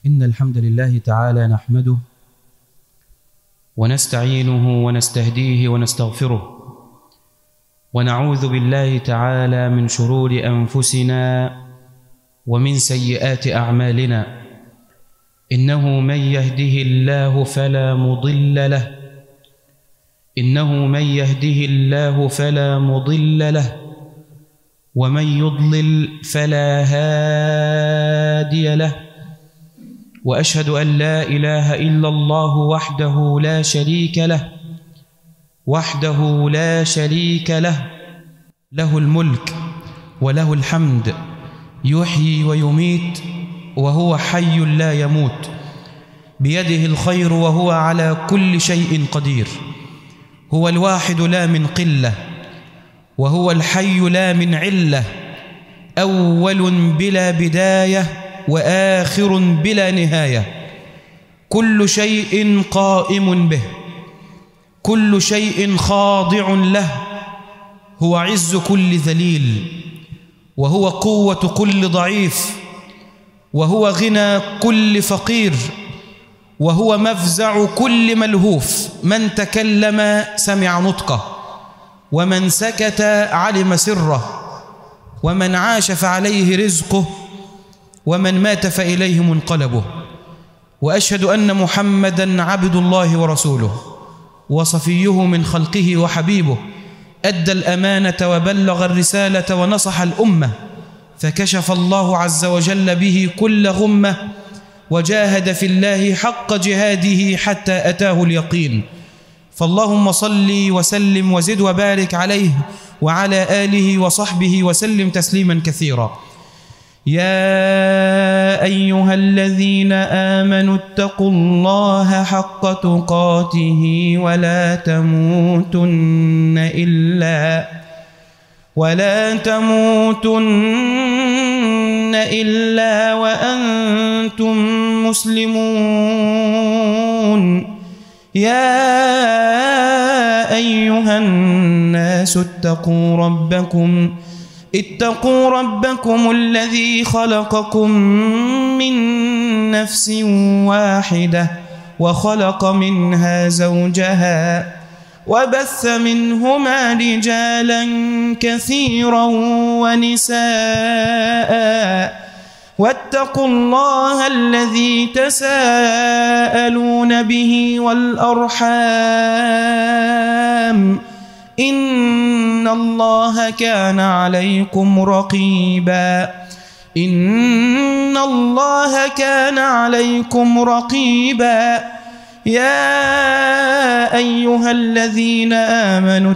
إن الحمد لله تعالى نحمده ونستعينه ونستهديه ونستغفره ونعوذ بالله تعالى من شرور أنفسنا ومن سيئات أعمالنا. إنه من يهده الله فلا مضل له ومن يضلل فلا هادي له. وأشهد أن لا إله إلا الله وحده لا شريك له له الملك وله الحمد، يحيي ويميت وهو حي لا يموت، بيده الخير وهو على كل شيء قدير. هو الواحد لا من قلة، وهو الحي لا من علة، أول بلا بداية وآخر بلا نهاية، كل شيء قائم به، كل شيء خاضع له. هو عز كل ذليل، وهو قوة كل ضعيف، وهو غنى كل فقير، وهو مفزع كل ملهوف. من تكلم سمع نطقه، ومن سكت علم سره، ومن عاش فعليه رزقه، ومن مات فإليه منقلبه. وأشهد أن محمدًا عبد الله ورسوله وصفيه من خلقه وحبيبه، أدى الأمانة وبلغ الرسالة ونصح الأمة، فكشف الله عز وجل به كل غمة، وجاهد في الله حق جهاده حتى أتاه اليقين. فاللهم صل وسلم وزد وبارك عليه وعلى آله وصحبه وسلم تسليما كثيرا. يا أيها الذين آمنوا اتقوا الله حق تقاته ولا تموتن إلا وأنتم مسلمون. يا أيها الناس اتقوا ربكم الذي خلقكم من نفس واحدة وخلق منها زوجها وبث منهما رجالا كثيرا ونساء، واتقوا الله الذي تساءلون به والأرحام، إن الله كان عليكم رقيبا. يا أيها الذين آمنوا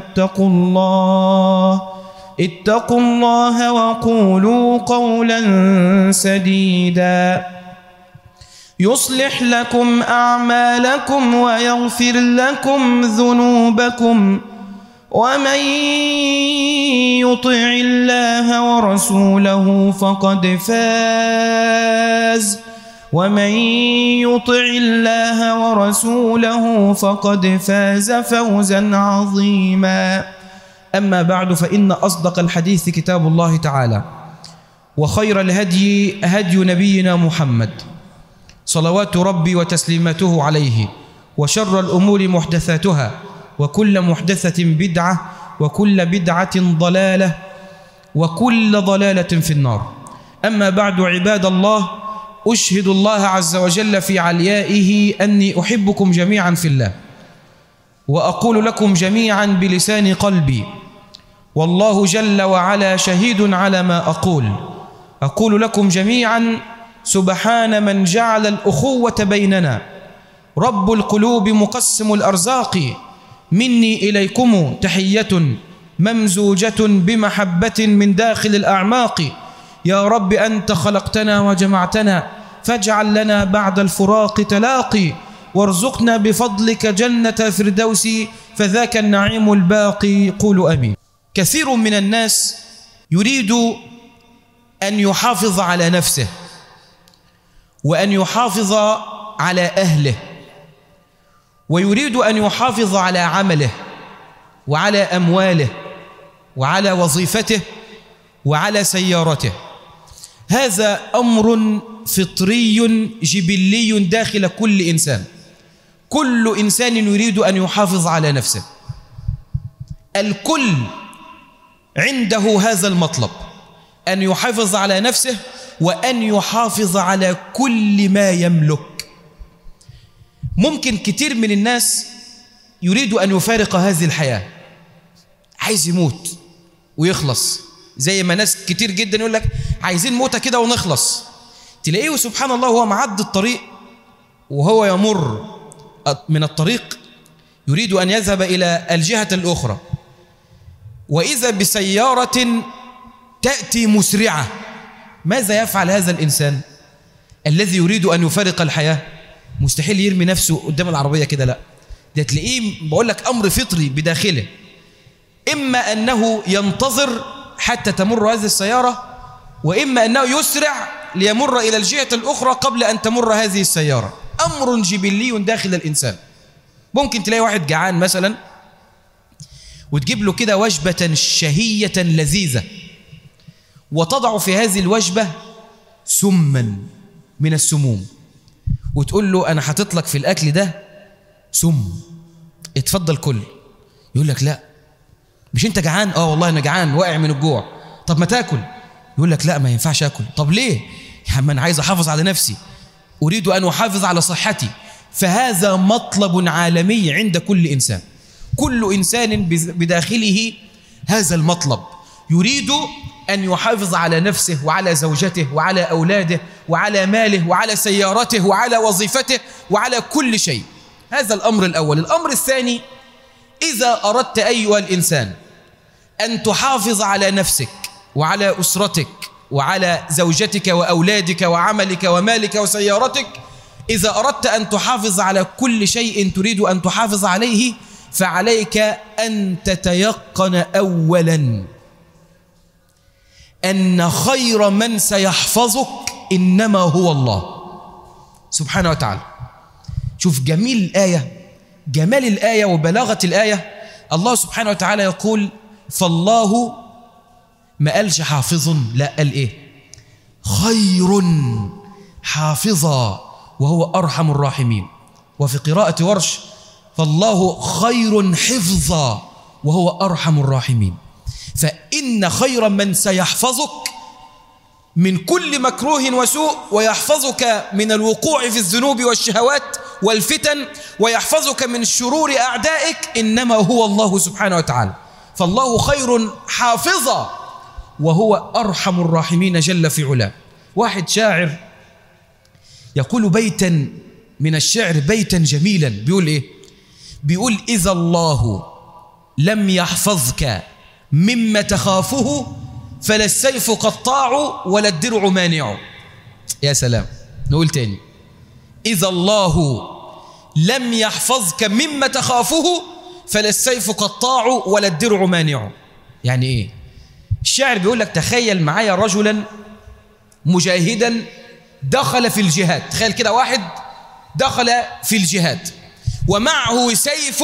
اتقوا الله وقولوا قولا سديدا يصلح لكم أعمالكم ويغفر لكم ذنوبكم، ومن يطع الله ورسوله فقد فاز فوزا عظيما. أما بعد، فإن أصدق الحديث كتاب الله تعالى، وخير الهدي هدي نبينا محمد صلوات ربي وتسليماته عليه، وشر الأمور محدثاتها، وكل محدثة بدعة، وكل بدعة ضلالة، وكل ضلالة في النار. أما بعد، عباد الله، أشهد الله عز وجل في عليائه أني أحبكم جميعا في الله، وأقول لكم جميعا بلسان قلبي، والله جل وعلا شهيد على ما أقول لكم جميعا: سبحان من جعل الأخوة بيننا، رب القلوب مقسم الأرزاق، مني إليكم تحية ممزوجة بمحبة من داخل الأعماق. يا رب أنت خلقتنا وجمعتنا، فاجعل لنا بعد الفراق تلاقي، وارزقنا بفضلك جنة الفردوس، فذاك النعيم الباقي. قولوا آمين. كثير من الناس يريد أن يحافظ على نفسه، وأن يحافظ على أهله، ويريد أن يحافظ على عمله وعلى أمواله وعلى وظيفته وعلى سيارته. هذا أمر فطري جبلي داخل كل إنسان. كل إنسان يريد أن يحافظ على نفسه. الكل عنده هذا المطلب، أن يحافظ على نفسه وأن يحافظ على كل ما يملك. ممكن كتير من الناس يريد أن يفارق هذه الحياة، عايز يموت ويخلص، زي ما ناس كتير جدا يقول لك عايزين موتة كده ونخلص. تلاقيه سبحان الله هو معد الطريق وهو يمر من الطريق يريد أن يذهب إلى الجهة الأخرى، وإذا بسيارة تأتي مسرعة. ماذا يفعل هذا الإنسان الذي يريد أن يفارق الحياة؟ مستحيل يرمي نفسه قدام العربية كده، لا، ده تلاقيه بقول لك أمر فطري بداخله، إما أنه ينتظر حتى تمر هذه السيارة، وإما أنه يسرع ليمر إلى الجهة الأخرى قبل أن تمر هذه السيارة. أمر جبلي داخل الإنسان. ممكن تلاقي واحد جعان مثلا وتجيب له كده وجبة شهية لذيذة، وتضع في هذه الوجبة سما من السموم، وتقول له أنا حاطط لك في الأكل ده سم، اتفضل كل. يقول لك لا، مش أنت جعان؟ والله أنا جعان واقع من الجوع. طب ما تاكل. يقول لك لا، ما ينفعش أكل. طب ليه؟ يا عم أنا عايز أحافظ على نفسي، أريد أن أحافظ على صحتي. فهذا مطلب عالمي عند كل إنسان. كل إنسان بداخله هذا المطلب، يريد أن يحافظ على نفسه وعلى زوجته وعلى أولاده وعلى ماله وعلى سيارته وعلى وظيفته وعلى كل شيء. هذا الأمر الأول. الأمر الثاني، إذا أردت أيها الإنسان أن تحافظ على نفسك وعلى أسرتك وعلى زوجتك وأولادك وعملك ومالك وسيارتك، إذا أردت أن تحافظ على كل شيء تريد أن تحافظ عليه، فعليك أن تتيقن أولا أن خير من سيحفظك إنما هو الله سبحانه وتعالى. شوف جميل الآية، جمال الآية وبلاغة الآية. الله سبحانه وتعالى يقول فالله، ما قالش حافظ، لا، قال إيه؟ خير حافظا وهو أرحم الراحمين. وفي قراءة ورش فالله خير حفظا وهو أرحم الراحمين. فإن خير من سيحفظك من كل مكروه وسوء، ويحفظك من الوقوع في الذنوب والشهوات والفتن، ويحفظك من شرور أعدائك، إنما هو الله سبحانه وتعالى. فالله خير حافظا وهو أرحم الراحمين جل في علاه. واحد شاعر يقول بيتا من الشعر، بيتا جميلا، بيقول إيه؟ بيقول إذا الله لم يحفظك مما تخافه فلا السيف قطاع ولا الدرع مانع. يا سلام. نقول تاني، إذا الله لم يحفظك مما تخافه فلا السيف قطاع ولا الدرع مانع. يعني إيه؟ الشاعر بيقول لك تخيل معايا رجلا مجاهدا دخل في الجهاد. تخيل كده واحد دخل في الجهاد ومعه سيف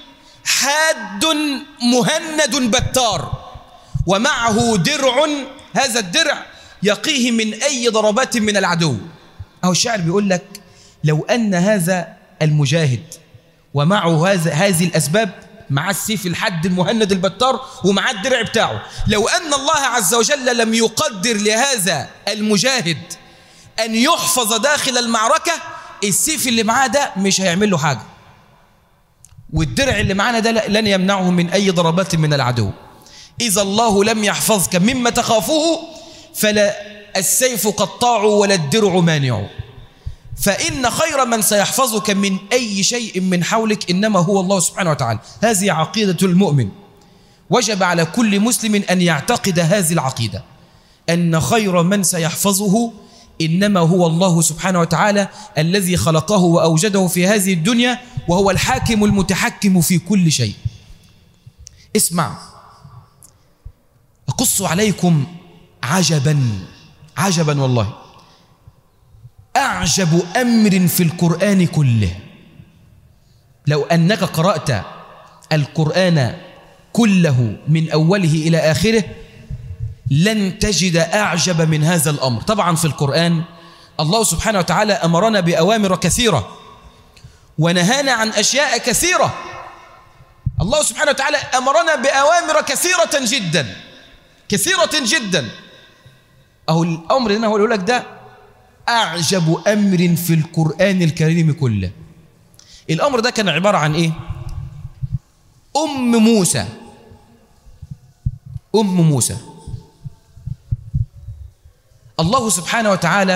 حاد مهند بتار، ومعه درع، هذا الدرع يقيه من أي ضربات من العدو. أو الشاعر بيقول لك لو أن هذا المجاهد ومعه هذه الأسباب، مع السيف الحد المهند البتار ومع الدرع بتاعه، لو أن الله عز وجل لم يقدر لهذا المجاهد أن يحفظ داخل المعركة، السيف اللي معاه ده مش هيعمل له حاجة، والدرع اللي معانا ده لن يمنعه من أي ضربات من العدو. إذا الله لم يحفظك مما تخافه فلا السيف قطاع ولا الدرع مانع. فإن خير من سيحفظك من أي شيء من حولك إنما هو الله سبحانه وتعالى. هذه عقيدة المؤمن، وجب على كل مسلم أن يعتقد هذه العقيدة، أن خير من سيحفظه إنما هو الله سبحانه وتعالى الذي خلقه وأوجده في هذه الدنيا، وهو الحاكم المتحكم في كل شيء. اسمع، أقص عليكم عجبا والله، أعجب أمر في القرآن كله. لو أنك قرأت القرآن كله من أوله إلى آخره لن تجد أعجب من هذا الأمر. طبعا في القرآن الله سبحانه وتعالى أمرنا بأوامر كثيرة ونهانا عن أشياء كثيرة. الله سبحانه وتعالى أمرنا بأوامر كثيرة جدا كثيرة جدا. أهو الأمر اللي أنا هقوله لك ده أعجب أمر في القرآن الكريم كله. الأمر ده كان عبارة عن إيه؟ أم موسى الله سبحانه وتعالى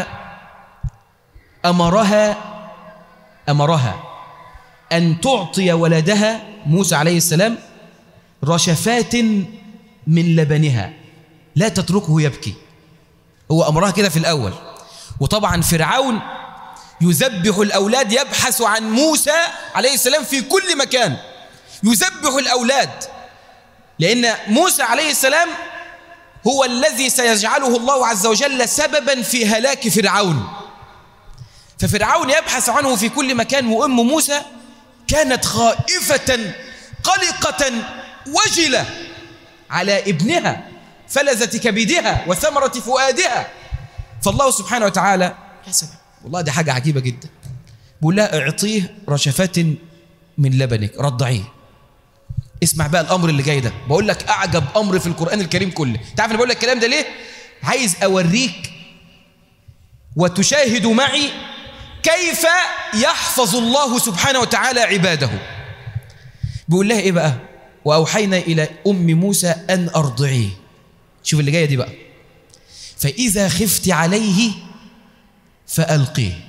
أمرها أن تعطي ولدها موسى عليه السلام رشفات من لبنها لا تتركه يبكي. هو أمرها كده في الأول. وطبعا فرعون يذبح الأولاد، يبحث عن موسى عليه السلام في كل مكان، يذبح الأولاد، لأن موسى عليه السلام هو الذي سيجعله الله عز وجل سببا في هلاك فرعون. ففرعون يبحث عنه في كل مكان، وأم موسى كانت خائفة قلقة وجلة على ابنها، فلذة كبدها وثمرة فؤادها. فالله سبحانه وتعالى يا سلام والله دي حاجة عجيبة جدا، بقول لها اعطيه رشفات من لبنك رضعيه. اسمع بقى الأمر اللي جاي ده، بقول لك أعجب أمر في القرآن الكريم كله. تعرف أنا بقول لك الكلام ده ليه؟ عايز أوريك وتشاهد معي كيف يحفظ الله سبحانه وتعالى عباده. بيقول لها إيه بقى؟ وأوحينا إلى أم موسى أن أرضعيه. شوف اللي جاية دي بقى. فإذا خفت عليه فألقيه.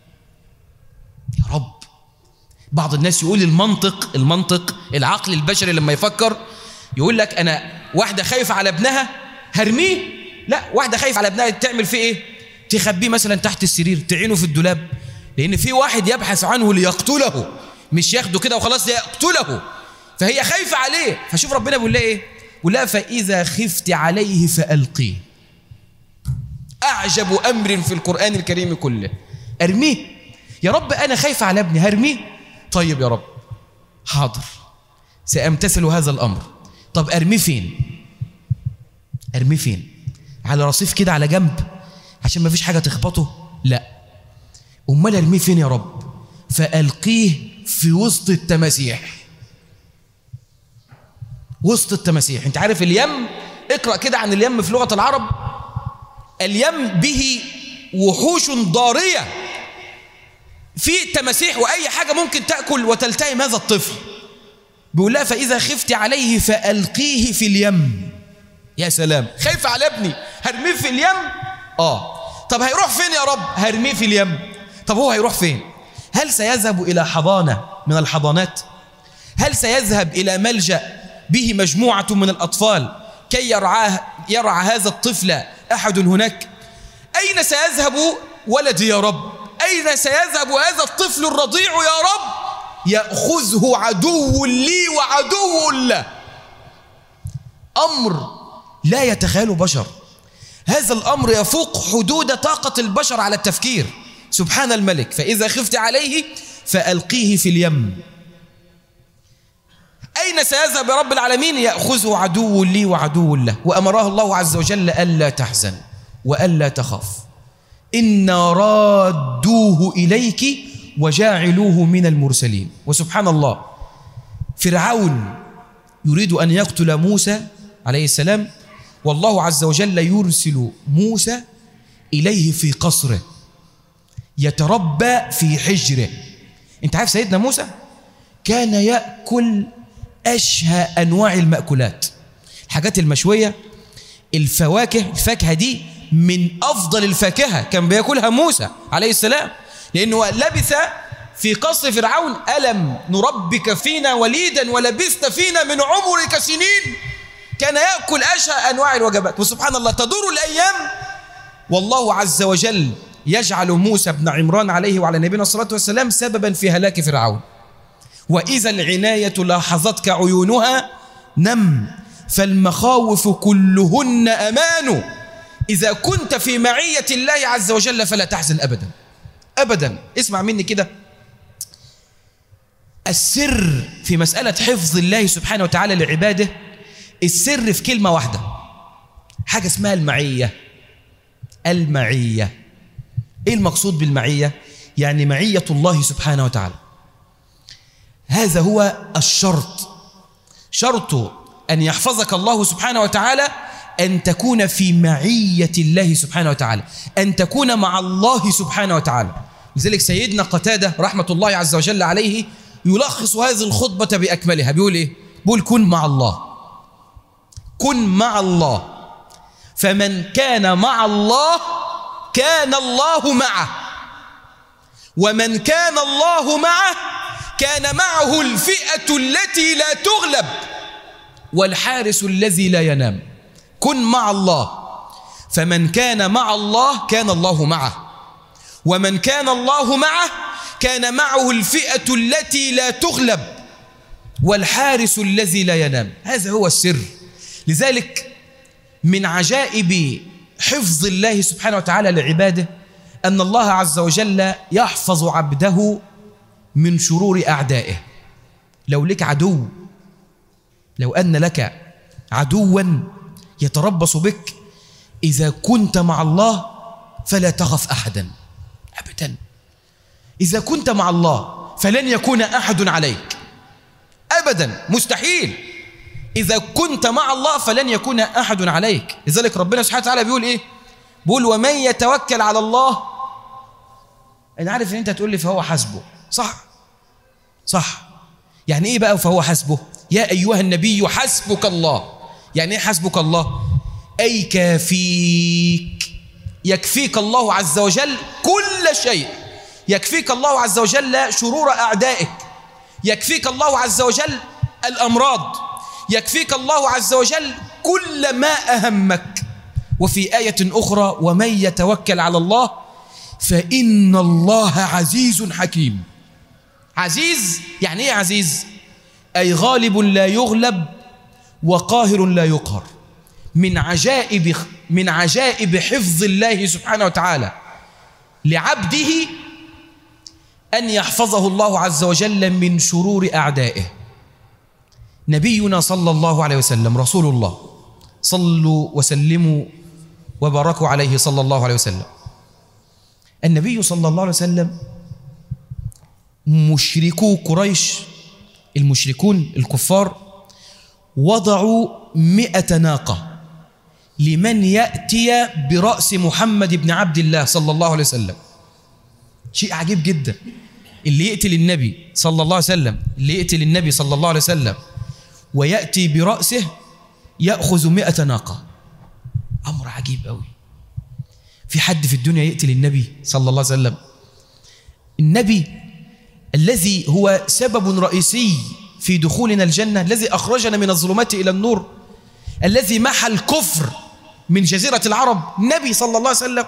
يا رب، بعض الناس يقول المنطق العقل البشري لما يفكر يقول لك أنا واحدة خايفة على ابنها هرميه. لا، واحدة خايفة على ابنها تعمل فيه إيه؟ تخبيه مثلا تحت السرير، تعينه في الدولاب، لأن في واحد يبحث عنه ليقتله، مش ياخده كده وخلاص، ليقتله. فهي خايفة عليه. فشوف ربنا بيقول لها إيه؟ بيقول لها فإذا خفت عليه فألقيه. أعجب أمر في القرآن الكريم كله. أرميه. يا رب أنا خايفة على ابني، هرميه؟ طيب يا رب حاضر، سأمتثل هذا الأمر. طب أرميه فين؟ أرميه فين؟ على رصيف كده على جنب عشان ما فيش حاجة تخبطه؟ لا. أمال أرميه فين يا رب؟ فألقيه في وسط التماسيح. وسط التماسيح. انت عارف اليم، اقرأ كده عن اليم في لغة العرب. اليم به وحوش ضارية، في تماسيح وأي حاجة ممكن تأكل وتلتئم هذا الطفل. بيقول لها فإذا خفت عليه فألقيه في اليم. يا سلام، خايف على ابني هرميه في اليم؟ طب هيروح فين يا رب؟ هرميه في اليم. طب هو هيروح فين؟ هل سيذهب إلى حضانة من الحضانات؟ هل سيذهب إلى ملجأ به مجموعة من الأطفال كي يرعى هذا الطفل أحد هناك؟ أين سيذهب ولدي يا رب؟ أين سيذهب هذا الطفل الرضيع يا رب؟ يأخذه عدو لي وعدو له. أمر لا يتخيله بشر. هذا الأمر يفوق حدود طاقة البشر على التفكير. سبحان الملك. فإذا خفت عليه فألقيه في اليم. أين سيذهب يا رب العالمين؟ يأخذه عدو لي وعدو له. وأمره الله عز وجل ألا تحزن وألا تخاف، إنا رادوه إليك وجاعلوه من المرسلين. وسبحان الله، فرعون يريد أن يقتل موسى عليه السلام، والله عز وجل يرسل موسى إليه في قصره يتربى في حجره. انت عارف سيدنا موسى كان يأكل أشهى أنواع المأكولات، الحاجات المشوية، الفاكهة دي من أفضل الفاكهة كان بيأكلها موسى عليه السلام، لأنه لبث في قصر فرعون. ألم نربك فينا وليدا ولبثت فينا من عمرك سنين. كان يأكل أشهى أنواع الوجبات. وسبحان الله تدور الأيام والله عز وجل يجعل موسى بن عمران عليه وعلى نبينا الصلاة والسلام سببا في هلاك فرعون. وإذا العناية لاحظتك عيونها نم، فالمخاوف كلهن أمان. إذا كنت في معية الله عز وجل فلا تحزن أبدا أبدا. اسمع مني كده، السر في مسألة حفظ الله سبحانه وتعالى لعباده، السر في كلمة واحدة: حاجة اسمها المعية. المعية إيه المقصود بالمعية؟ يعني معية الله سبحانه وتعالى. هذا هو الشرط. شرط أن يحفظك الله سبحانه وتعالى أن تكون في معية الله سبحانه وتعالى، أن تكون مع الله سبحانه وتعالى. لذلك سيدنا قتادة رحمة الله عز وجل عليه يلخص هذه الخطبة بأكملها. بيقول إيه؟ بيقول كن مع الله، كن مع الله، فمن كان مع الله كان الله معه، ومن كان الله معه كان معه الفئة التي لا تغلب والحارس الذي لا ينام. كن مع الله، فمن كان مع الله كان الله معه، ومن كان الله معه كان معه الفئة التي لا تغلب والحارس الذي لا ينام. هذا هو السر. لذلك من عجائب حفظ الله سبحانه وتعالى لعباده أن الله عز وجل يحفظ عبده من شرور أعدائه. لو لك عدو، لو أن لك عدوا يتربص بك، إذا كنت مع الله فلا تخف أحدا أبدا. إذا كنت مع الله فلن يكون أحد عليك أبدا، مستحيل. إذا كنت مع الله فلن يكون أحد عليك. لذلك ربنا سبحانه وتعالى بيقول إيه؟ بيقول ومن يتوكل على الله. أنا عارف إن أنت تقول لي فهو حسبه، صح؟ صح. يعني إيه بقى فهو حسبه؟ يا أيها النبي حسبك الله. يعني إيه حسبك الله؟ أي كافيك، يكفيك الله عز وجل كل شيء. يكفيك الله عز وجل شرور أعدائك، يكفيك الله عز وجل الأمراض، يكفيك الله عز وجل كل ما أهمك. وفي آية أخرى ومن يتوكل على الله فإن الله عزيز حكيم. عزيز يعني إيه عزيز؟ أي غالب لا يغلب وقاهر لا يقهر. من عجائب حفظ الله سبحانه وتعالى لعبده أن يحفظه الله عز وجل من شرور أعدائه. نبينا صلى الله عليه وسلم رسول الله، صلوا وسلموا وباركوا عليه صلى الله عليه وسلم. النبي صلى الله عليه وسلم مشركو قريش، المشركون الكفار، وضعوا 100 ناقة لمن يأتي برأس محمد بن عبد الله صلى الله عليه وسلم. شيء عجيب جدا. اللي يقتل النبي صلى الله عليه وسلم، اللي يقتل النبي صلى الله عليه وسلم ويأتي برأسه يأخذ 100 ناقة. أمر عجيب قوي. في حد في الدنيا يقتل النبي صلى الله عليه وسلم؟ النبي الذي هو سبب رئيسي في دخولنا الجنة، الذي أخرجنا من الظلمات إلى النور، الذي محى الكفر من جزيرة العرب، النبي صلى الله عليه وسلم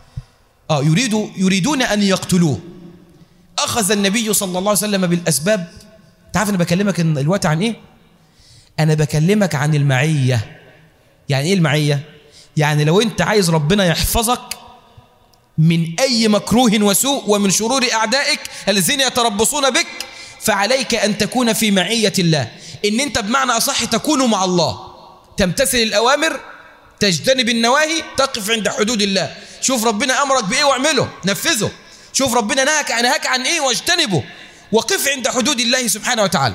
يريدون أن يقتلوه. أخذ النبي صلى الله عليه وسلم بالأسباب. تعرف أنا بكلمك الوقت عن إيه؟ أنا بكلمك عن المعية. يعني إيه المعية؟ يعني لو أنت عايز ربنا يحفظك من أي مكروه وسوء ومن شرور أعدائك الذين يتربصون بك، فعليك أن تكون في معية الله. إن أنت بمعنى أصح تكون مع الله، تمتثل الأوامر، تجتنب النواهي، تقف عند حدود الله. شوف ربنا أمرك بإيه واعمله، نفذه. شوف ربنا نهاك عن إيه واجتنبه، وقف عند حدود الله سبحانه وتعالى.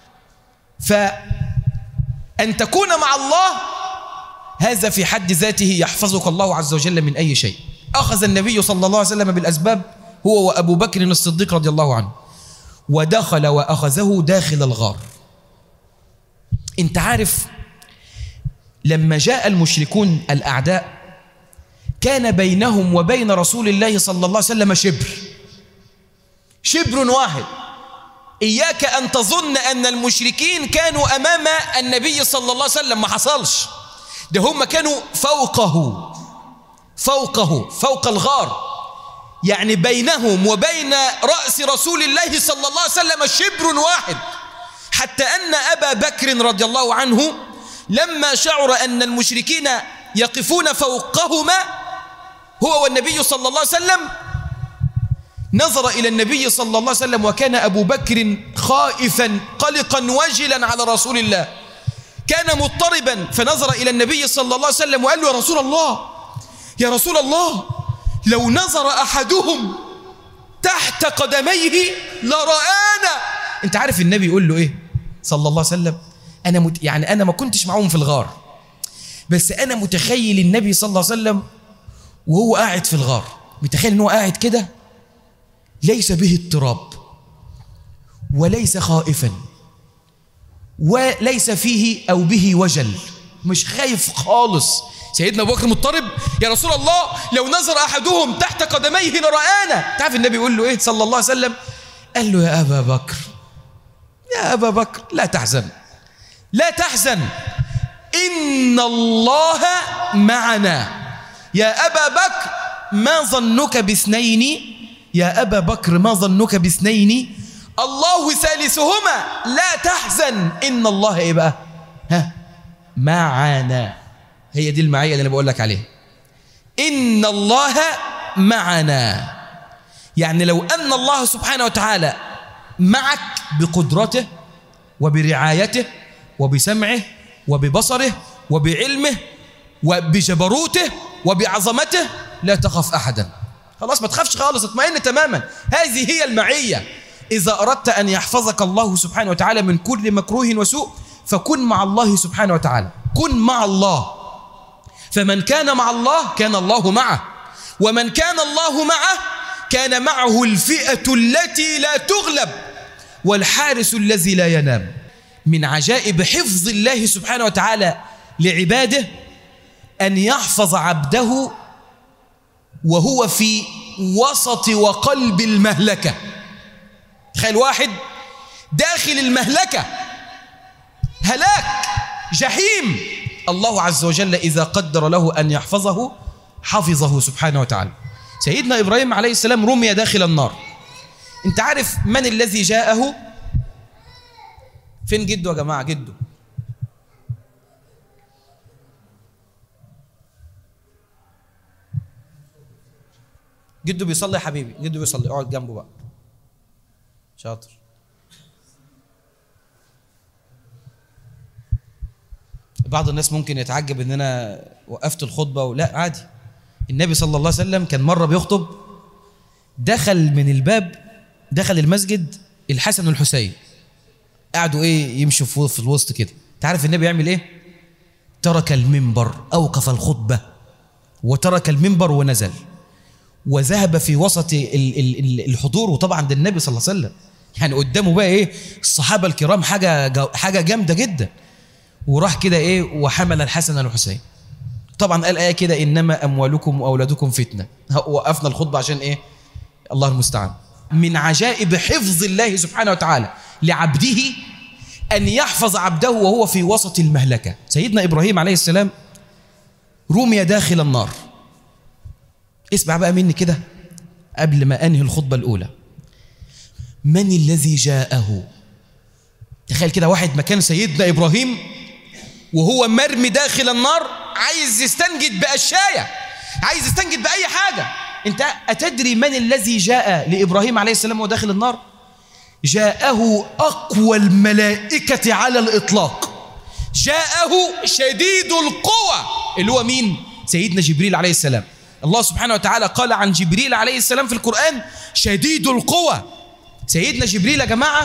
فأن تكون مع الله هذا في حد ذاته يحفظك الله عز وجل من أي شيء. أخذ النبي صلى الله عليه وسلم بالأسباب هو وأبو بكر الصديق رضي الله عنه، ودخل وأخذه داخل الغار. أنت عارف لما جاء المشركون الأعداء كان بينهم وبين رسول الله صلى الله عليه وسلم شبر واحد. إياك أن تظن أن المشركين كانوا أمام النبي صلى الله عليه وسلم، ما حصلش. ده هم كانوا فوق الغار. يعني بينهم وبين رأس رسول الله صلى الله عليه وسلم شبر واحد، حتى أن أبا بكر رضي الله عنه لما شعر أن المشركين يقفون فوقهما هو والنبي صلى الله عليه وسلم، نظر إلى النبي صلى الله عليه وسلم، وكان أبو بكر خائفا قلقا وجلا على رسول الله. كان مضطربا فنظر إلى النبي صلى الله عليه وسلم وقال له يا رسول الله، يا رسول الله، لو نظر أحدهم تحت قدميه لرآنا. انت عارف النبي يقول له ايه صلى الله عليه وسلم؟ أنا ما كنتش معهم في الغار، بس أنا متخيل النبي صلى الله عليه وسلم وهو قاعد في الغار، متخيل أنه قاعد كده ليس به اضطراب وليس خائفا وليس فيه أو به وجل، مش خايف خالص. سيدنا أبو بكر مضطرب، يا رسول الله لو نظر أحدهم تحت قدميه لرآنا. تعرف النبي يقول له إيه صلى الله عليه وسلم؟ قال له يا أبا بكر، يا أبا بكر لا تحزن، لا تحزن، إن الله معنا. يا أبا بكر ما ظنك باثنين، يا أبا بكر ما ظنك باثنين الله ثالثهما لا تحزن إن الله إيه بقى؟ معنا. هي دي المعية اللي أنا بقول لك عليها، إن الله معنا. يعني لو أن الله سبحانه وتعالى معك بقدرته وبرعايته وبسمعه وببصره وبعلمه وبجبروته وبعظمته لا تخف أحدا. خلاص ما تخافش خالص، اطمئن تماما. هذه هي المعية. إذا أردت أن يحفظك الله سبحانه وتعالى من كل مكروه وسوء فكن مع الله سبحانه وتعالى، كن مع الله. فمن كان مع الله كان الله معه، ومن كان الله معه كان معه الفئة التي لا تغلب والحارس الذي لا ينام. من عجائب حفظ الله سبحانه وتعالى لعباده أن يحفظ عبده وهو في وسط وقلب المهلكة. تخيل واحد داخل المهلكة، هلاك، جحيم، الله عز وجل إذا قدر له أن يحفظه حفظه سبحانه وتعالى. سيدنا إبراهيم عليه السلام رمي داخل النار. انت عارف من الذي جاءه؟ فين جده يا جماعة؟ جده جده بيصلي يا حبيبي، جده بيصلي، اقعد جنبه بقى، شاطر. بعض الناس ممكن يتعجب ان انا وقفت الخطبة، لا عادي. النبي صلى الله عليه وسلم كان مرة بيخطب، دخل من الباب، دخل المسجد الحسن والحسين، قعدوا ايه يمشوا في الوسط كده. تعرف النبي يعمل ايه؟ ترك المنبر، اوقف الخطبة وترك المنبر ونزل وذهب في وسط الحضور. وطبعا ده النبي صلى الله عليه وسلم، يعني قدامه بقى ايه الصحابة الكرام، حاجة جامدة جدا. وراح كده ايه وحمل الحسن والحسين. طبعا قال ايه كده انما اموالكم واولادكم فتنة. وقفنا الخطبة عشان ايه؟ الله المستعان. من عجائب حفظ الله سبحانه وتعالى لعبده أن يحفظ عبده وهو في وسط المهلكة. سيدنا إبراهيم عليه السلام رمي داخل النار. اسمع بقى مني كده قبل ما أنهي الخطبة الأولى. من الذي جاءه؟ تخيل كده واحد مكان سيدنا إبراهيم وهو مرمي داخل النار، عايز يستنجد بأشياء، عايز يستنجد بأي حاجة. انت أتدري من الذي جاء لإبراهيم عليه السلام وهو داخل النار؟ جاءه أقوى الملائكة على الإطلاق، جاءه شديد القوى، اللي هو مين؟ سيدنا جبريل عليه السلام. الله سبحانه وتعالى قال عن جبريل عليه السلام في القرآن شديد القوى. سيدنا جبريل يا جماعة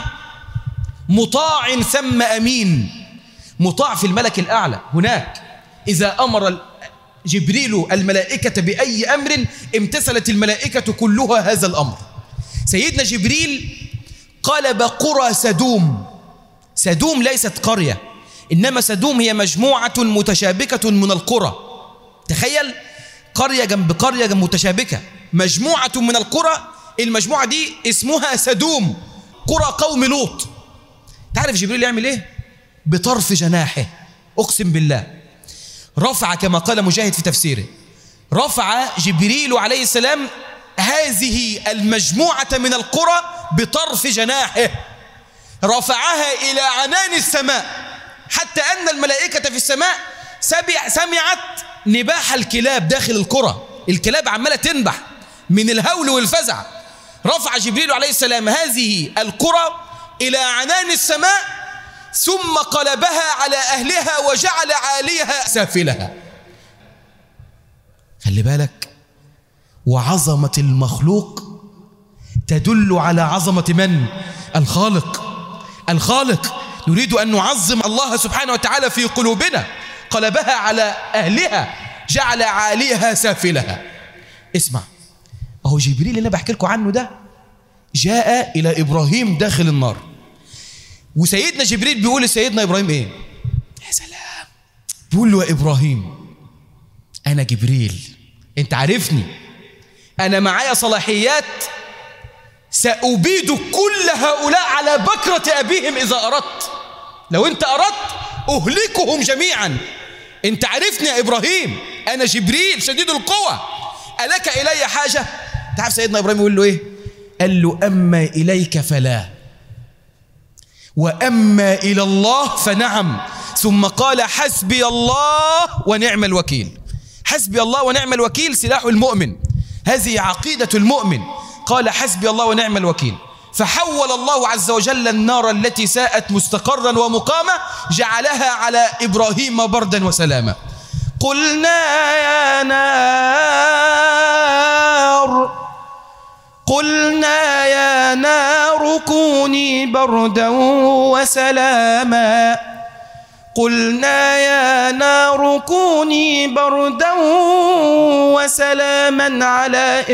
مطاع ثم أمين، مطاع في الملك الأعلى. هناك إذا أمر جبريل الملائكة بأي أمر امتثلت الملائكة كلها هذا الأمر. سيدنا جبريل قلب قرى سدوم. سدوم ليست قرية، إنما سدوم هي مجموعة متشابكة من القرى. تخيل قرية جنب قرية جنب متشابكة، مجموعة من القرى، المجموعة دي اسمها سدوم، قرى قوم لوط. تعرف جبريل يعمل ايه؟ بطرف جناحه أقسم بالله رفع، كما قال مجاهد في تفسيره، رفع جبريل عليه السلام هذه المجموعة من القرى بطرف جناحه، رفعها إلى عنان السماء، حتى أن الملائكة في السماء سمعت نباح الكلاب داخل القرى. الكلاب عمالة تنبح من الهول والفزع. رفع جبريل عليه السلام هذه القرى إلى عنان السماء، ثم قلبها على أهلها وجعل عاليها سافلها. خلي بالك، وعظمة المخلوق تدل على عظمة من؟ الخالق. الخالق. نريد أن نعظم الله سبحانه وتعالى في قلوبنا. قلبها على أهلها جعل عاليها سافلها. اسمع، أهو جبريل اللي أنا بحكي لكم عنه ده جاء إلى إبراهيم داخل النار، وسيدنا جبريل بيقول لسيدنا إبراهيم إيه؟ يا سلام، بيقول له يا إبراهيم أنا جبريل، أنت عارفني، أنا معايا صلاحيات سأبيد كل هؤلاء على بكرة أبيهم إذا أردت. لو أنت أردت أهلكهم جميعا. أنت عارفني يا إبراهيم، أنا جبريل شديد القوى، ألك إلي حاجة؟ تعرف سيدنا إبراهيم يقول له إيه؟ قال له أما إليك فلا، وأما إلى الله فنعم. ثم قال حسبي الله ونعم الوكيل. حسبي الله ونعم الوكيل سلاح المؤمن، هذه عقيدة المؤمن. قال حسبي الله ونعم الوكيل، فحول الله عز وجل النار التي ساءت مستقرا ومقامة جعلها على إبراهيم بردا وسلاما. قلنا يا نار كوني بردا وسلاما. قلنا يا نار كوني بردا وسلاما على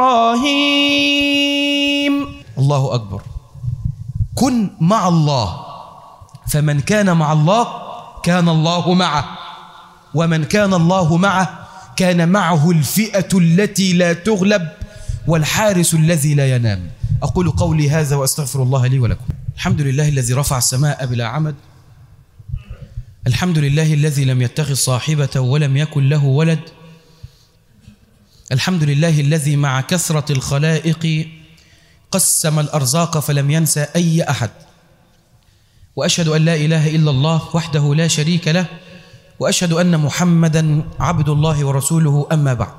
إبراهيم. الله أكبر. كن مع الله، فمن كان مع الله كان الله معه، ومن كان الله معه كان معه الفئة التي لا تغلب والحارس الذي لا ينام. أقول قولي هذا وأستغفر الله لي ولكم. الحمد لله الذي رفع السماء بلا عمد، الحمد لله الذي لم يتخذ صاحبة ولم يكن له ولد، الحمد لله الذي مع كثرة الخلائق قسم الأرزاق فلم ينسى أي أحد، وأشهد أن لا إله إلا الله وحده لا شريك له، وأشهد أن محمدا عبد الله ورسوله. أما بعد،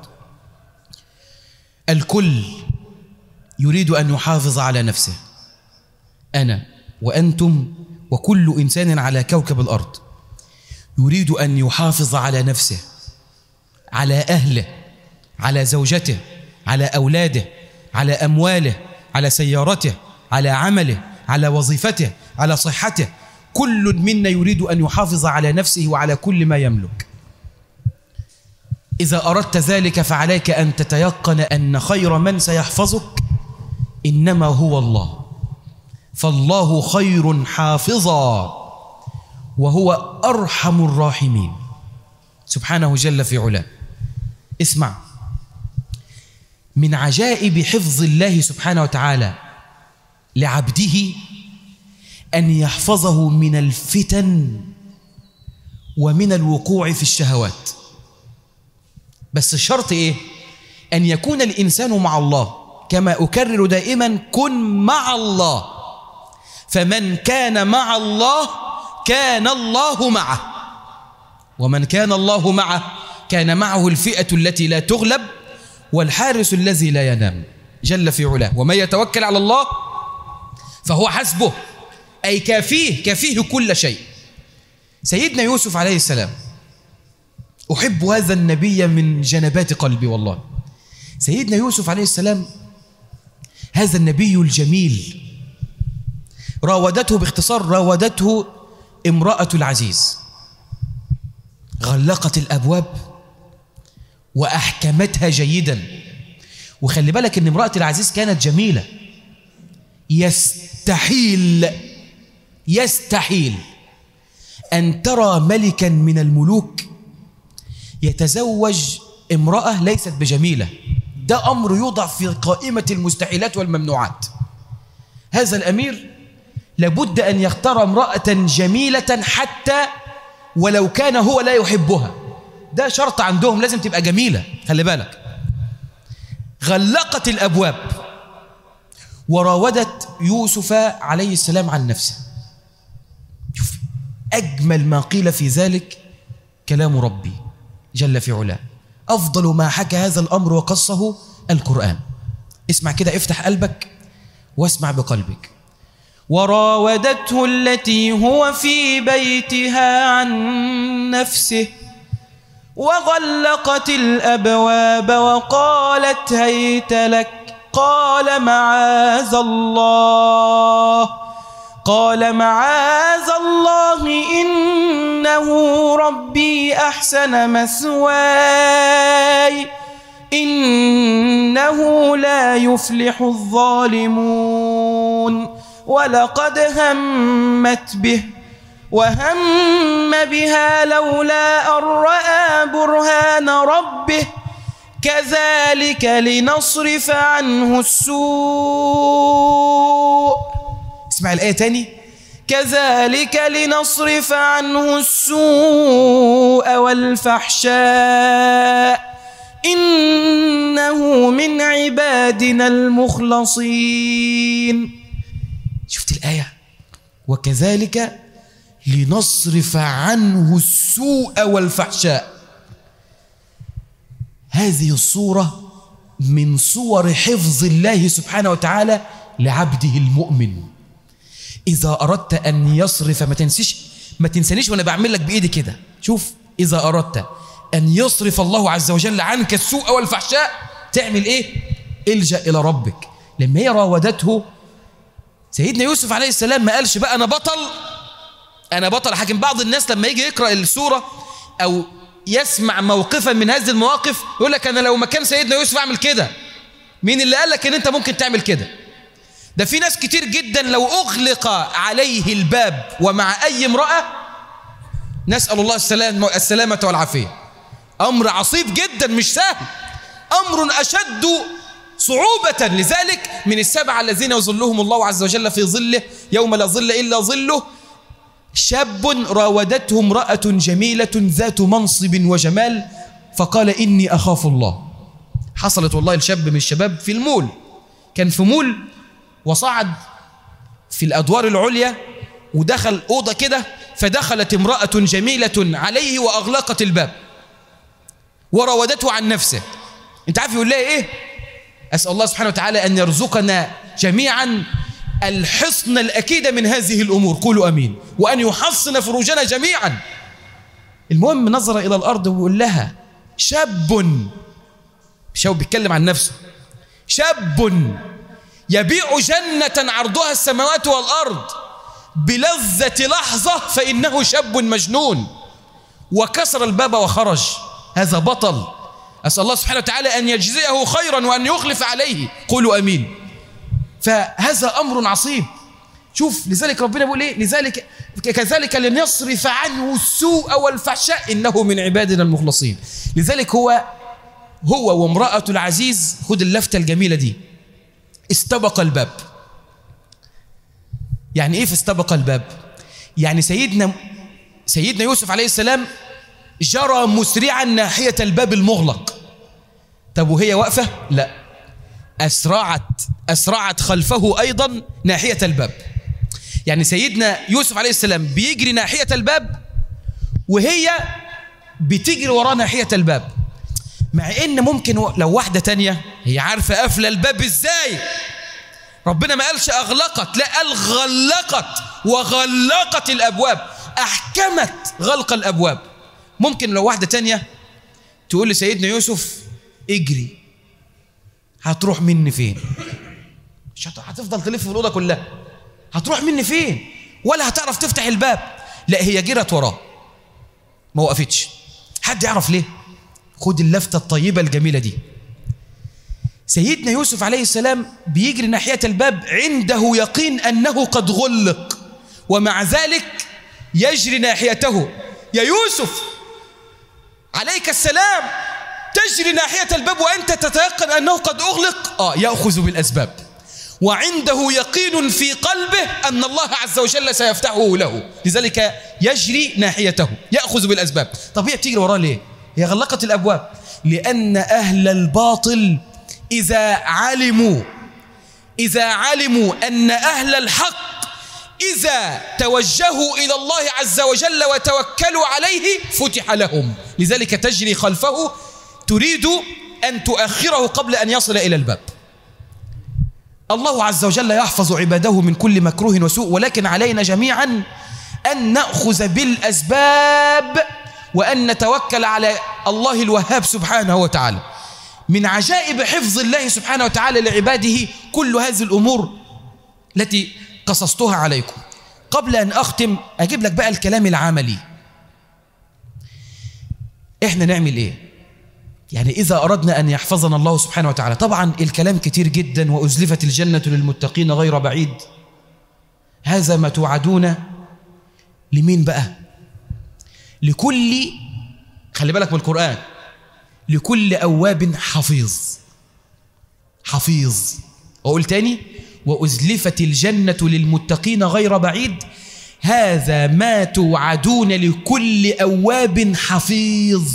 الكل يريد أن يحافظ على نفسه، أنا وأنتم وكل إنسان على كوكب الأرض يريد أن يحافظ على نفسه، على أهله، على زوجته، على أولاده، على أمواله، على سيارته، على عمله، على وظيفته، على صحته. كل منا يريد أن يحافظ على نفسه وعلى كل ما يملك. إذا أردت ذلك فعليك أن تتيقن أن خير من سيحفظك إنما هو الله، فالله خير حافظا وهو أرحم الراحمين سبحانه جل في علاه. اسمع، من عجائب حفظ الله سبحانه وتعالى لعبده أن يحفظه من الفتن ومن الوقوع في الشهوات. بس الشرط إيه؟ أن يكون الإنسان مع الله. كما أكرر دائما، كن مع الله، فمن كان مع الله كان الله معه، ومن كان الله معه كان معه الفئة التي لا تغلب والحارس الذي لا ينام جل في علاه. ومن يتوكل على الله فهو حسبه، أي كافيه كل شيء. سيدنا يوسف عليه السلام، أحب هذا النبي من جنبات قلبي والله. سيدنا يوسف عليه السلام هذا النبي الجميل، راودته، باختصار راودته امرأة العزيز، غلقت الأبواب وأحكمتها جيدا. وخلي بالك أن امرأة العزيز كانت جميلة. يستحيل أن ترى ملكا من الملوك يتزوج امرأة ليست بجميلة. ده أمر يوضع في قائمة المستحيلات والممنوعات. هذا الأمير لابد أن يختار امرأة جميلة حتى ولو كان هو لا يحبها. ده شرط عندهم، لازم تبقى جميلة. خلي بالك. غلقت الأبواب وراودت يوسف عليه السلام عن نفسه. شوف، أجمل ما قيل في ذلك كلام ربي جل في علاه. أفضل ما حكى هذا الأمر وقصه القرآن. اسمع كده، افتح قلبك واسمع بقلبك. وراودته التي هو في بيتها عن نفسه وغلقت الأبواب وقالت هيت لك قال معاذ الله إنه ربي أحسن مثواي إنه لا يفلح الظالمون ولقد همت به وهم بها لولا أن رأى برهان ربه كذلك لنصرف عنه السوء. اسمع الآية تاني. كذلك لنصرف عنه السوء والفحشاء إنه من عبادنا المخلصين. شفت الآية؟ وكذلك لنصرف عنه السوء والفحشاء. هذه الصورة من صور حفظ الله سبحانه وتعالى لعبده المؤمن. إذا أردت أن يصرف، ما تنسانيش وأنا بعمل لك بإيدي كده. شوف، إذا أردت أن يصرف الله عز وجل عنك السوء والفحشاء تعمل إيه؟ الجأ إلى ربك. لما هي راودته سيدنا يوسف عليه السلام ما قالش بقى أنا بطل. حكم بعض الناس لما يجي يقرأ السورة أو يسمع موقفا من هذه المواقف يقول لك أنا لو مكان سيدنا يوسف أعمل كده. مين اللي قال لك أن أنت ممكن تعمل كده؟ ده في ناس كتير جدا لو أغلق عليه الباب ومع أي امرأة، نسأل الله السلامة والعافية، أمر عصيب جدا مش سهل، أمر أشد صعوبة. لذلك من السبعة الذين يظلهم الله عز وجل في ظله يوم لا ظل إلا ظله شاب راودته امرأة جميلة ذات منصب وجمال فقال إني أخاف الله. حصلت والله الشاب من الشباب في المول، كان في مول وصعد في الأدوار العليا ودخل أوضة كده، فدخلت امرأة جميلة عليه وأغلقت الباب وراودته عن نفسه. انت عارف يقول لها ايه؟ أسأل الله سبحانه وتعالى أن يرزقنا جميعا الحصن الأكيد من هذه الأمور، قولوا أمين، وأن يحصن فروجنا جميعا. المهم نظر إلى الأرض ويقول لها شاب بيتكلم عن نفسه، شاب يبيع جنة عرضها السماوات والأرض بلذة لحظة فإنه شاب مجنون. وكسر الباب وخرج. هذا بطل، أسأل الله سبحانه وتعالى أن يجزيه خيرا وأن يخلف عليه، قولوا أمين. فهذا أمر عصيب. شوف لذلك ربنا بيقول إيه؟ لذلك كذلك لنصرف عنه السوء والفحشاء إنه من عبادنا المخلصين. لذلك هو وامرأة العزيز، خد اللفتة الجميلة دي، استبق الباب. يعني إيه فاستبق الباب؟ يعني سيدنا يوسف عليه السلام جرى مسرعا ناحية الباب المغلق. طب وهي واقفة؟ لا، أسرعت خلفه أيضا ناحية الباب. يعني سيدنا يوسف عليه السلام بيجري ناحية الباب وهي بتجري وراه ناحية الباب، مع إن ممكن لو واحدة تانية هي عارفة قافلة الباب إزاي. ربنا ما قالش أغلقت، لا قال غلقت وغلقت الأبواب، أحكمت غلق الأبواب. ممكن لو واحدة تانية تقول لسيدنا يوسف اجري، هتروح مني فين؟ مش هتفضل تلف في الأوضة كلها، هتروح مني فين؟ ولا هتعرف تفتح الباب. لا، هي جرت وراه ما وقفتش. حد يعرف ليه؟ خد اللفتة الطيبة الجميلة دي. سيدنا يوسف عليه السلام بيجري ناحية الباب عنده يقين أنه قد غلق، ومع ذلك يجري ناحيته. يا يوسف عليك السلام، تجري ناحية الباب وأنت تتيقن أنه قد أغلق؟ يأخذ بالأسباب، وعنده يقين في قلبه أن الله عز وجل سيفتحه له، لذلك يجري ناحيته يأخذ بالأسباب. طب هي بتجري وراه ليه؟ هي غلقت الأبواب لأن أهل الباطل إذا علموا أن أهل الحق إذا توجهوا إلى الله عز وجل وتوكلوا عليه فتح لهم، لذلك تجري خلفه تريد أن تؤخره قبل أن يصل إلى الباب. الله عز وجل يحفظ عباده من كل مكروه وسوء، ولكن علينا جميعا أن نأخذ بالأسباب وأن نتوكل على الله الوهاب سبحانه وتعالى. من عجائب حفظ الله سبحانه وتعالى لعباده كل هذه الأمور التي قصصتها عليكم. قبل أن أختم أجيب لك بقى الكلام العملي. إحنا نعمل إيه؟ يعني إذا أردنا أن يحفظنا الله سبحانه وتعالى، طبعا الكلام كتير جدا، وأزلفت الجنة للمتقين غير بعيد. هذا ما توعدون لمين بقى؟ لكل، خلي بالك من القرآن، لكل أواب حفيظ. حفيظ. وأقول تاني: وأزلفت الجنة للمتقين غير بعيد. هذا ما توعدون لكل أواب حفيظ.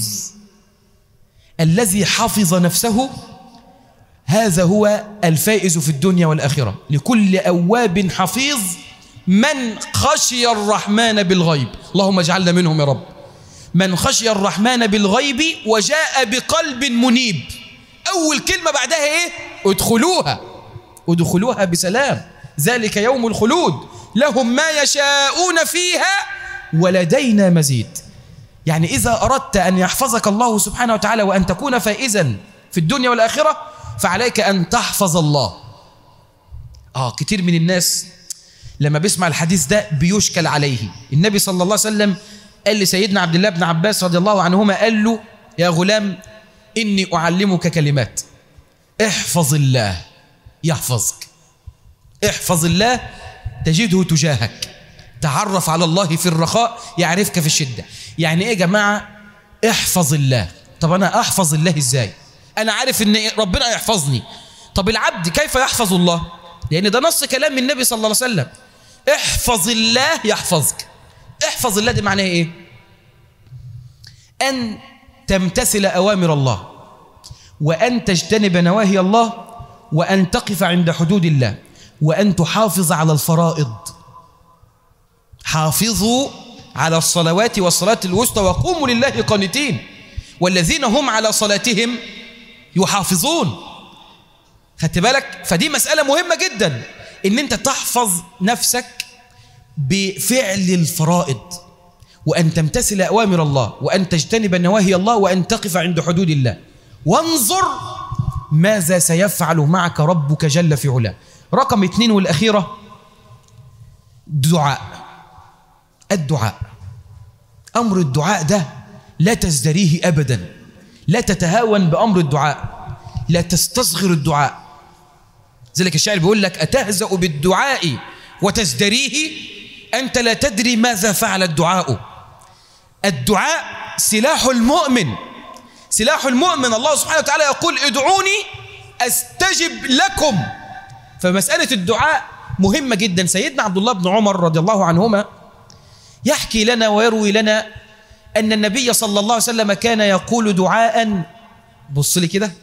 الذي حفظ نفسه هذا هو الفائز في الدنيا والآخرة. لكل أواب حفيظ من خشي الرحمن بالغيب. اللهم اجعلنا منهم يا رب. من خشي الرحمن بالغيب وجاء بقلب منيب. أول كلمة بعدها إيه؟ ادخلوها بسلام، ذلك يوم الخلود، لهم ما يشاءون فيها ولدينا مزيد. يعني إذا أردت أن يحفظك الله سبحانه وتعالى وأن تكون فائزا في الدنيا والآخرة فعليك أن تحفظ الله. كتير من الناس لما بيسمع الحديث ده بيشكل عليه. النبي صلى الله عليه وسلم قال لسيدنا عبد الله بن عباس رضي الله عنهما، قال له: يا غلام إني أعلمك كلمات، احفظ الله يحفظك، احفظ الله تجده تجاهك، تعرف على الله في الرخاء يعرفك في الشدة. يعني إيه يا جماعة احفظ الله؟ طب أنا أحفظ الله إزاي؟ أنا عارف إن ربنا يحفظني. طب العبد كيف يحفظ الله؟ لأن ده نص كلام من النبي صلى الله عليه وسلم: احفظ الله يحفظك. احفظ الله دي معناه إيه؟ أن تمتثل أوامر الله، وأن تجتنب نواهي الله، وأن تقف عند حدود الله، وأن تحافظ على الفرائض. حافظوا على الصلوات والصلاة الوسطى وقوموا لله قانتين والذين هم على صلاتهم يحافظون. خدت بالك؟ فدي مسألة مهمة جدا، إن أنت تحفظ نفسك بفعل الفرائض، وأن تمتثل أوامر الله، وأن تجتنب نواهي الله، وأن تقف عند حدود الله. وانظر ماذا سيفعل معك ربك جل في علاه. رقم 2 والأخيرة: دعاء. الدعاء، أمر الدعاء ده لا تزدريه أبدا، لا تتهاون بأمر الدعاء، لا تستصغر الدعاء. ذلك الشاعر بيقول لك: أتهزأ بالدعاء وتزدريه، أنت لا تدري ماذا فعل الدعاء. الدعاء سلاح المؤمن، سلاح المؤمن. الله سبحانه وتعالى يقول: ادعوني أستجب لكم. فمسألة الدعاء مهمة جدا. سيدنا عبد الله بن عمر رضي الله عنهما يحكي لنا ويروي لنا أن النبي صلى الله عليه وسلم كان يقول دعاء. بص لي كده،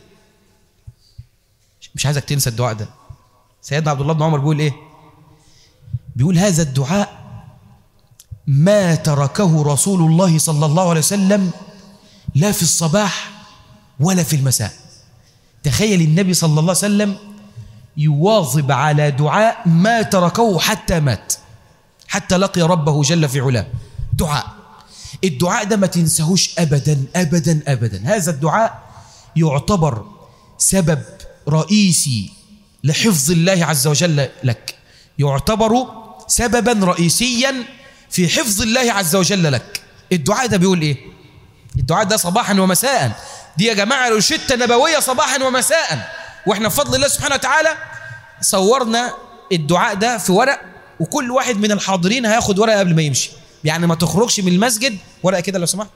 مش عايزك تنسى الدعاء ده. سيدنا عبد الله بن عمر بيقول إيه؟ بيقول: هذا الدعاء ما تركه رسول الله صلى الله عليه وسلم لا في الصباح ولا في المساء. تخيل النبي صلى الله عليه وسلم يواظب على دعاء ما تركه حتى مات، حتى لقي ربه جل في علاه. دعاء، الدعاء ده ما تنساهوش أبدا أبدا أبدا. هذا الدعاء يعتبر سبب رئيسي لحفظ الله عز وجل لك، يعتبر سببا رئيسيا في حفظ الله عز وجل لك. الدعاء ده بيقول إيه؟ الدعاء ده صباحا ومساء. دي يا جماعة روشتة نبوية صباحا ومساء، وإحنا بفضل الله سبحانه وتعالى صورنا الدعاء ده في ورق، وكل واحد من الحاضرين هياخد ورقة قبل ما يمشي. يعني ما تخرجش من المسجد ورقة كده لو سمحت.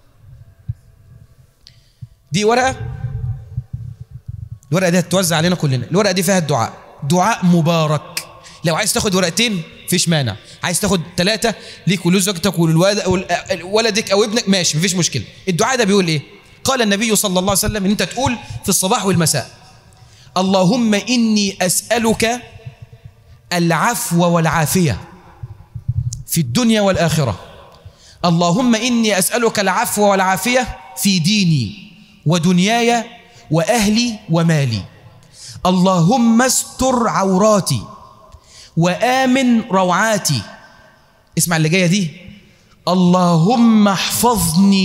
دي ورقة، الورقة دي هتتوزع علينا كلنا. الورقة دي فيها الدعاء، دعاء مبارك. لو عايز تاخد ورقتين فيش مانع، عايز تاخد 3 ليك ولزوجتك ولولدك أو ابنك ماشي، مفيش مشكلة. الدعاء ده بيقول إيه؟ قال النبي صلى الله عليه وسلم إن أنت تقول في الصباح والمساء: اللهم إني أسألك العفو والعافية في الدنيا والآخرة. اللهم إني أسألك العفو والعافية في ديني ودنياي وأهلي ومالي. اللهم استر عوراتي وآمن روعاتي. اسمع اللي جاية دي، اللهم احفظني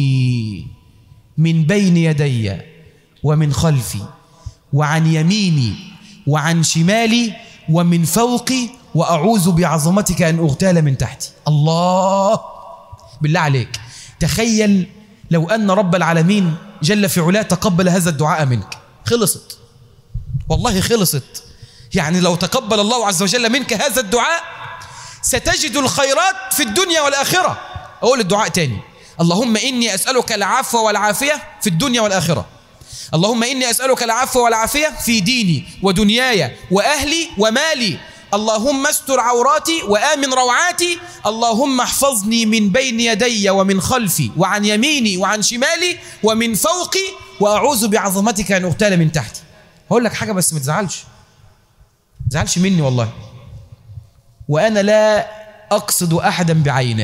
من بين يدي ومن خلفي وعن يميني وعن شمالي ومن فوقي وأعوذ بعظمتك أن أغتال من تحتي. الله، بالله عليك تخيل لو أن رب العالمين جل في علاه تقبل هذا الدعاء منك، خلصت والله خلصت. يعني لو تقبل الله عز وجل منك هذا الدعاء ستجد الخيرات في الدنيا والآخرة. أقول الدعاء تاني، اللهم إني أسألك العفو والعافية في الدنيا والآخرة. اللهم إني أسألك العفو والعافية في ديني ودنياي وأهلي ومالي. اللهم استر عوراتي وآمن روعاتي. اللهم احفظني من بين يدي ومن خلفي وعن يميني وعن شمالي ومن فوقي وأعوذ بعظمتك أن أغتال من تحتي. هقول لك حاجة بس ما تزعلش مني والله، وأنا لا أقصد أحدا بعينه.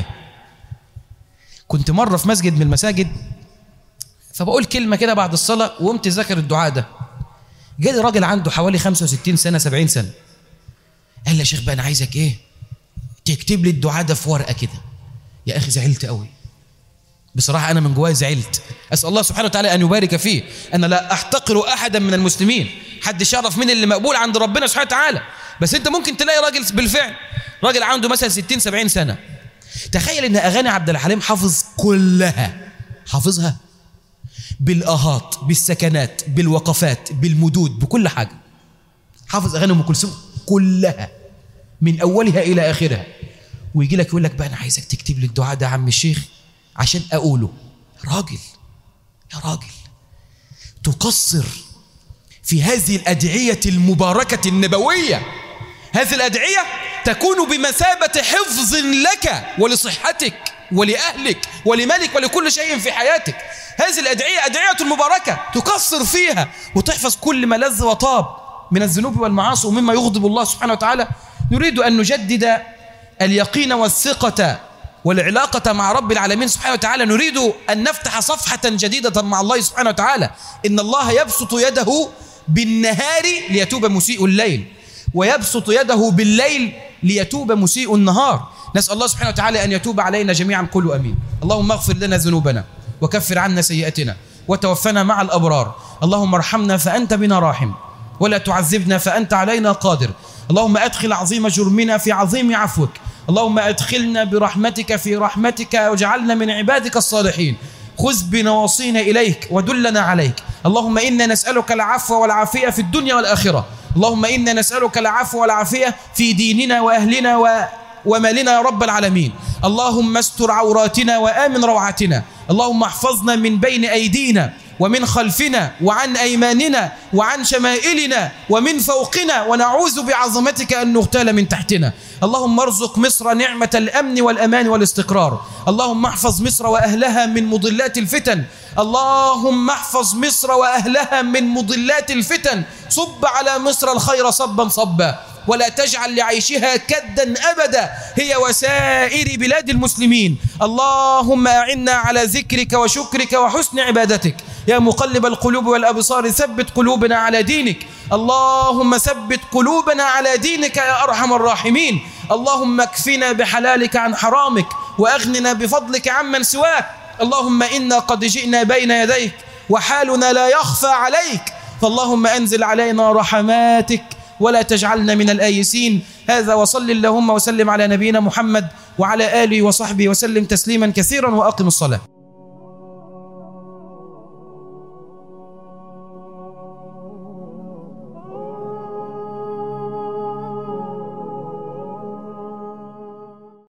كنت مرة في مسجد من المساجد فبقول كلمة كده بعد الصلاة وقمت ذاكر الدعاء ده. جالي راجل عنده حوالي 65 سنة 70 سنة، قال لي يا شيخ بقى أنا عايزك إيه تكتب لي الدعاء ده في ورقة كده. يا أخي زعلت قوي بصراحة، أنا من جواي زعلت. أسأل الله سبحانه وتعالى أن يبارك فيه. أنا لا أحتقر أحدا من المسلمين، حد شرف من اللي مقبول عند ربنا سبحانه وتعالى، بس أنت ممكن تلاقي راجل بالفعل راجل عنده مثلا 60 70 سنة. تخيل أن أغاني عبد الحليم حافظ كلها، حافظها بالآهات بالسكنات بالوقفات بالمدود بكل حاجة. حافظ أغاني أم كلثوم كلها من أولها إلى آخرها، ويجي لك يقول لك بقى أنا عايزك تكتب لي الدعاء ده يا عم الشيخ عشان أقوله. يا راجل تقصر في هذه الأدعية المباركة النبوية. هذه الأدعية تكون بمثابة حفظ لك ولصحتك ولأهلك ولمالك ولكل شيء في حياتك. هذه الأدعية أدعية المباركة تقصر فيها وتحفظ كل ما لذ وطاب من الذنوب والمعاصي ومما يغضب الله سبحانه وتعالى. نريد أن نجدد اليقين والثقة والعلاقة مع رب العالمين سبحانه وتعالى. نريد أن نفتح صفحة جديدة مع الله سبحانه وتعالى. إن الله يبسط يده بالنهار ليتوب مسيء الليل، ويبسط يده بالليل ليتوب مسيء النهار. نسأل الله سبحانه وتعالى أن يتوب علينا جميعا. قولوا أمين. اللهم اغفر لنا ذنوبنا وكفر عنا سيئاتنا وتوفنا مع الأبرار. اللهم ارحمنا فأنت بنا راحم، ولا تعذبنا فأنت علينا قادر. اللهم أدخل عظيم جرمنا في عظيم عفوك. اللهم أدخلنا برحمتك في رحمتك واجعلنا من عبادك الصالحين. خذ بنواصينا إليك ودلنا عليك. اللهم إنا نسألك العفو والعافية في الدنيا والآخرة. اللهم إنا نسألك العفو والعافية في ديننا وأهلنا ومالنا يا رب العالمين. اللهم استر عوراتنا وآمن روعاتنا. اللهم احفظنا من بين أيدينا ومن خلفنا وعن أيماننا وعن شمائلنا ومن فوقنا، ونعوذ بعظمتك أن نغتال من تحتنا. اللهم ارزق مصر نعمة الأمن والأمان والاستقرار. اللهم احفظ مصر وأهلها من مضلات الفتن. اللهم احفظ مصر وأهلها من مضلات الفتن. صب على مصر الخير صبا صبا، ولا تجعل لعيشها كدا أبدا، هي وسائر بلاد المسلمين. اللهم أعنا على ذكرك وشكرك وحسن عبادتك. يا مقلب القلوب والأبصار ثبت قلوبنا على دينك. اللهم ثبت قلوبنا على دينك يا أرحم الراحمين. اللهم اكفنا بحلالك عن حرامك وأغننا بفضلك عمن سواك. اللهم إنا قد جئنا بين يديك وحالنا لا يخفى عليك، فاللهم أنزل علينا رحماتك ولا تجعلنا من الآيسين. هذا وصل اللهم وسلم على نبينا محمد وعلى آله وصحبه وسلم تسليما كثيرا، وأقم الصلاة.